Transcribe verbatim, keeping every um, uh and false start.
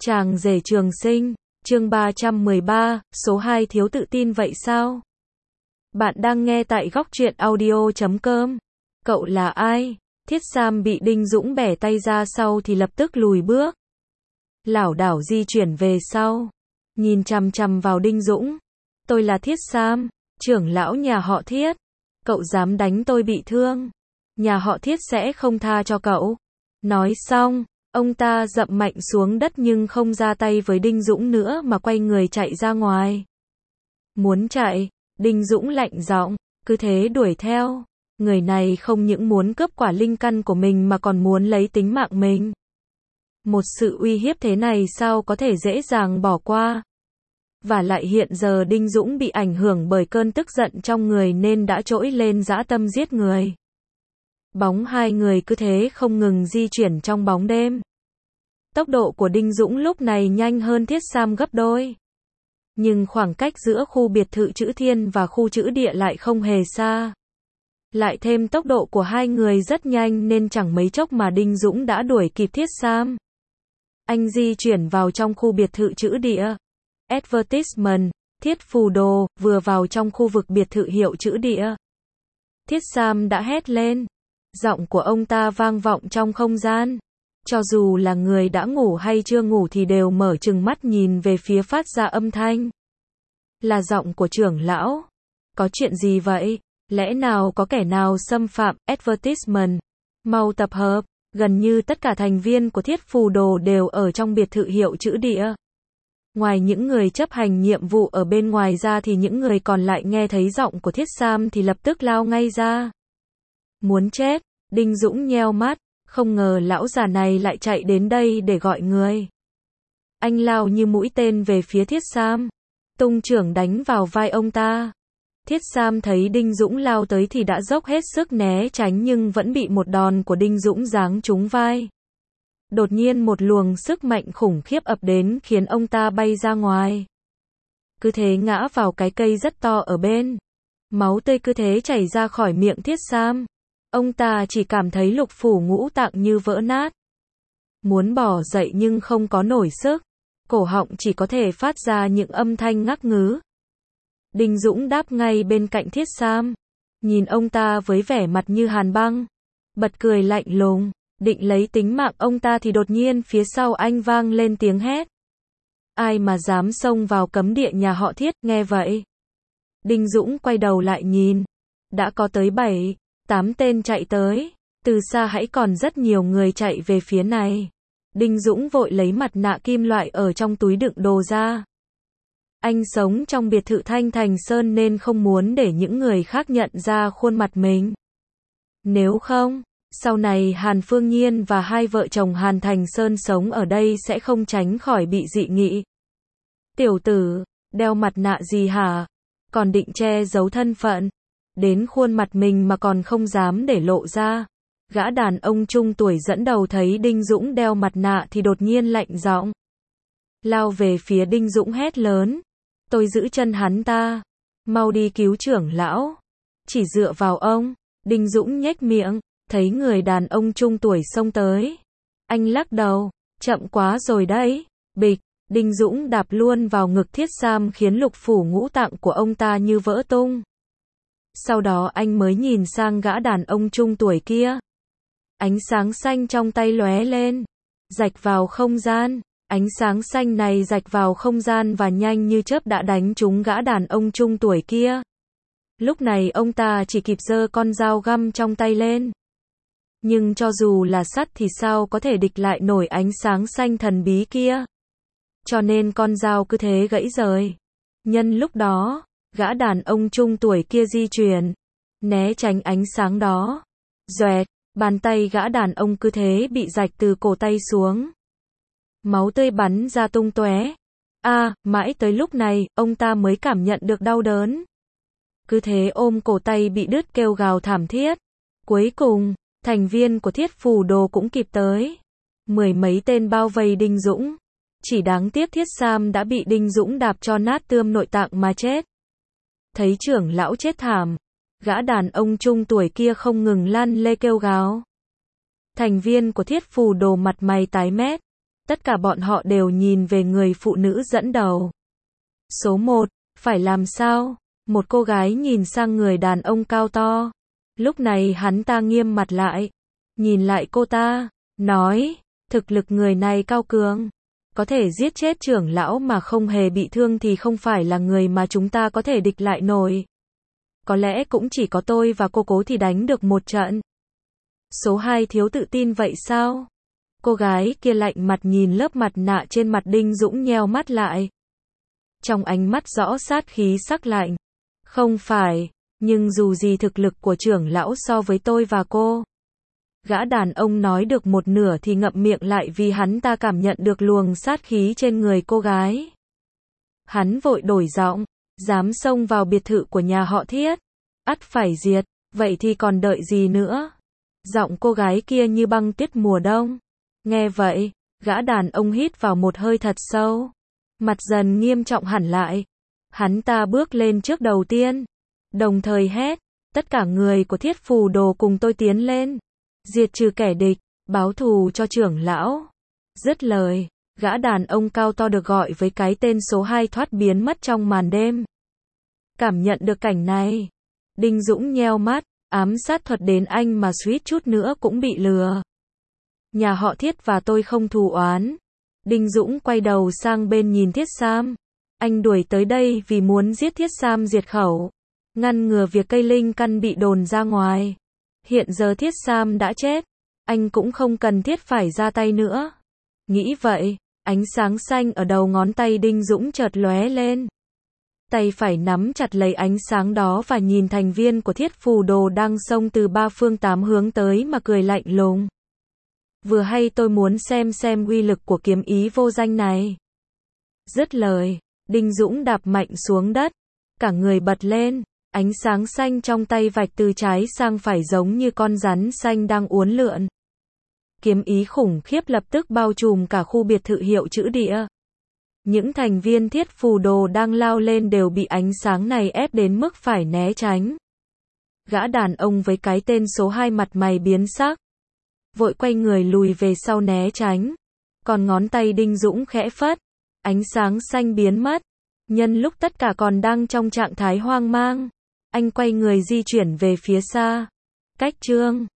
Chàng rể trường sinh, chương ba trăm mười ba, số hai thiếu tự tin vậy sao? Bạn đang nghe tại góc truyện audio chấm com. Cậu là ai? Thiết Sam bị Đinh Dũng bẻ tay ra sau thì lập tức lùi bước. Lảo đảo di chuyển về sau. Nhìn chằm chằm vào Đinh Dũng. Tôi là Thiết Sam, trưởng lão nhà họ Thiết. Cậu dám đánh tôi bị thương. Nhà họ Thiết sẽ không tha cho cậu. Nói xong, ông ta dậm mạnh xuống đất nhưng không ra tay với Đinh Dũng nữa mà quay người chạy ra ngoài. Muốn chạy, Đinh Dũng lạnh giọng, cứ thế đuổi theo. Người này không những muốn cướp quả linh căn của mình mà còn muốn lấy tính mạng mình. Một sự uy hiếp thế này sao có thể dễ dàng bỏ qua. Và lại hiện giờ Đinh Dũng bị ảnh hưởng bởi cơn tức giận trong người nên đã trỗi lên dã tâm giết người. Bóng hai người cứ thế không ngừng di chuyển trong bóng đêm. Tốc độ của Đinh Dũng lúc này nhanh hơn Thiết Sam gấp đôi. Nhưng khoảng cách giữa khu biệt thự chữ thiên và khu chữ địa lại không hề xa. Lại thêm tốc độ của hai người rất nhanh nên chẳng mấy chốc mà Đinh Dũng đã đuổi kịp Thiết Sam. Anh di chuyển vào trong khu biệt thự chữ địa. Advertisement, Thiết Phù Đồ, vừa vào trong khu vực biệt thự hiệu chữ địa. Thiết Sam đã hét lên. Giọng của ông ta vang vọng trong không gian. Cho dù là người đã ngủ hay chưa ngủ thì đều mở trừng mắt nhìn về phía phát ra âm thanh. Là giọng của trưởng lão. Có chuyện gì vậy? Lẽ nào có kẻ nào xâm phạm Advertisement? Mau tập hợp. Gần như tất cả thành viên của Thiết Phù Đồ đều ở trong biệt thự hiệu chữ địa. Ngoài những người chấp hành nhiệm vụ ở bên ngoài ra thì những người còn lại nghe thấy giọng của Thiết Sam thì lập tức lao ngay ra. Muốn chết, Đinh Dũng nheo mắt, không ngờ lão già này lại chạy đến đây để gọi người. Anh lao như mũi tên về phía Thiết Sam, tung chưởng đánh vào vai ông ta. Thiết Sam thấy Đinh Dũng lao tới thì đã dốc hết sức né tránh nhưng vẫn bị một đòn của Đinh Dũng giáng trúng vai. Đột nhiên một luồng sức mạnh khủng khiếp ập đến khiến ông ta bay ra ngoài. Cứ thế ngã vào cái cây rất to ở bên. Máu tươi cứ thế chảy ra khỏi miệng Thiết Sam. Ông ta chỉ cảm thấy lục phủ ngũ tạng như vỡ nát. Muốn bỏ dậy nhưng không có nổi sức. Cổ họng chỉ có thể phát ra những âm thanh ngắc ngứ. Đinh Dũng đáp ngay bên cạnh Thiết Sam. Nhìn ông ta với vẻ mặt như hàn băng. Bật cười lạnh lùng. Định lấy tính mạng ông ta thì đột nhiên phía sau anh vang lên tiếng hét. Ai mà dám xông vào cấm địa nhà họ Thiết, nghe vậy. Đinh Dũng quay đầu lại nhìn. Đã có tới bảy, tám tên chạy tới. Từ xa hãy còn rất nhiều người chạy về phía này. Đinh Dũng vội lấy mặt nạ kim loại ở trong túi đựng đồ ra. Anh sống trong biệt thự Thanh Thành Sơn nên không muốn để những người khác nhận ra khuôn mặt mình. Nếu không, sau này Hàn Phương Nhiên và hai vợ chồng Hàn Thành Sơn sống ở đây sẽ không tránh khỏi bị dị nghị. Tiểu tử, đeo mặt nạ gì hả? Còn định che giấu thân phận? Đến khuôn mặt mình mà còn không dám để lộ ra. Gã đàn ông trung tuổi dẫn đầu thấy Đinh Dũng đeo mặt nạ thì đột nhiên lạnh giọng. Lao về phía Đinh Dũng hét lớn. Tôi giữ chân hắn ta. Mau đi cứu trưởng lão. Chỉ dựa vào ông. Đinh Dũng nhếch miệng. Thấy người đàn ông trung tuổi xông tới. Anh lắc đầu. Chậm quá rồi đấy. Bịch. Đinh Dũng đạp luôn vào ngực Thiết Sam khiến lục phủ ngũ tạng của ông ta như vỡ tung. Sau đó anh mới nhìn sang gã đàn ông trung tuổi kia. Ánh sáng xanh trong tay lóe lên. Rạch vào không gian. Ánh sáng xanh này rạch vào không gian và nhanh như chớp đã đánh trúng gã đàn ông trung tuổi kia. Lúc này ông ta chỉ kịp giơ con dao găm trong tay lên. Nhưng cho dù là sắt thì sao có thể địch lại nổi ánh sáng xanh thần bí kia. Cho nên con dao cứ thế gãy rời. Nhân lúc đó, gã đàn ông trung tuổi kia di chuyển, né tránh ánh sáng đó. Doẹt, bàn tay gã đàn ông cứ thế bị rạch từ cổ tay xuống. Máu tươi bắn ra tung tóe. À, mãi tới lúc này, ông ta mới cảm nhận được đau đớn. Cứ thế ôm cổ tay bị đứt kêu gào thảm thiết. Cuối cùng, thành viên của Thiết Phù Đồ cũng kịp tới. Mười mấy tên bao vây Đinh Dũng. Chỉ đáng tiếc Thiết Sam đã bị Đinh Dũng đạp cho nát tươm nội tạng mà chết. Thấy trưởng lão chết thảm. Gã đàn ông trung tuổi kia không ngừng lăn lê kêu gào. Thành viên của Thiết Phù Đồ mặt mày tái mét. Tất cả bọn họ đều nhìn về người phụ nữ dẫn đầu. Số một, phải làm sao? Một cô gái nhìn sang người đàn ông cao to. Lúc này hắn ta nghiêm mặt lại. Nhìn lại cô ta, nói, thực lực người này cao cường. Có thể giết chết trưởng lão mà không hề bị thương thì không phải là người mà chúng ta có thể địch lại nổi. Có lẽ cũng chỉ có tôi và cô cố thì đánh được một trận. Số hai thiếu tự tin vậy sao? Cô gái kia lạnh mặt nhìn lớp mặt nạ trên mặt Đinh Dũng nheo mắt lại. Trong ánh mắt rõ sát khí sắc lạnh. Không phải, nhưng dù gì thực lực của trưởng lão so với tôi và cô. Gã đàn ông nói được một nửa thì ngậm miệng lại vì hắn ta cảm nhận được luồng sát khí trên người cô gái. Hắn vội đổi giọng, dám xông vào biệt thự của nhà họ Thiết, ắt phải diệt, vậy thì còn đợi gì nữa? Giọng cô gái kia như băng tuyết mùa đông. Nghe vậy, gã đàn ông hít vào một hơi thật sâu, mặt dần nghiêm trọng hẳn lại. Hắn ta bước lên trước đầu tiên, đồng thời hét, tất cả người của Thiết Phù Đồ cùng tôi tiến lên, diệt trừ kẻ địch, báo thù cho trưởng lão. Dứt lời, gã đàn ông cao to được gọi với cái tên số hai thoát biến mất trong màn đêm. Cảm nhận được cảnh này, Đinh Dũng nheo mắt, ám sát thuật đến anh mà suýt chút nữa cũng bị lừa. Nhà họ Thiết và tôi không thù oán. Đinh Dũng quay đầu sang bên nhìn Thiết Sam. Anh đuổi tới đây vì muốn giết Thiết Sam diệt khẩu, ngăn ngừa việc cây linh căn bị đồn ra ngoài. Hiện giờ Thiết Sam đã chết, anh cũng không cần thiết phải ra tay nữa. Nghĩ vậy, ánh sáng xanh ở đầu ngón tay Đinh Dũng chợt lóe lên. Tay phải nắm chặt lấy ánh sáng đó và nhìn thành viên của Thiết Phù Đồ đang xông từ ba phương tám hướng tới mà cười lạnh lùng. Vừa hay tôi muốn xem xem uy lực của kiếm ý vô danh này. Dứt lời, Đinh Dũng đạp mạnh xuống đất, cả người bật lên, ánh sáng xanh trong tay vạch từ trái sang phải giống như con rắn xanh đang uốn lượn. Kiếm ý khủng khiếp lập tức bao trùm cả khu biệt thự hiệu chữ địa. Những thành viên Thiết Phù Đồ đang lao lên đều bị ánh sáng này ép đến mức phải né tránh. Gã đàn ông với cái tên số hai mặt mày biến sắc, vội quay người lùi về sau né tránh. Còn ngón tay Đinh Dũng khẽ phất, ánh sáng xanh biến mất. Nhân lúc tất cả còn đang trong trạng thái hoang mang, anh quay người di chuyển về phía xa. Cách chương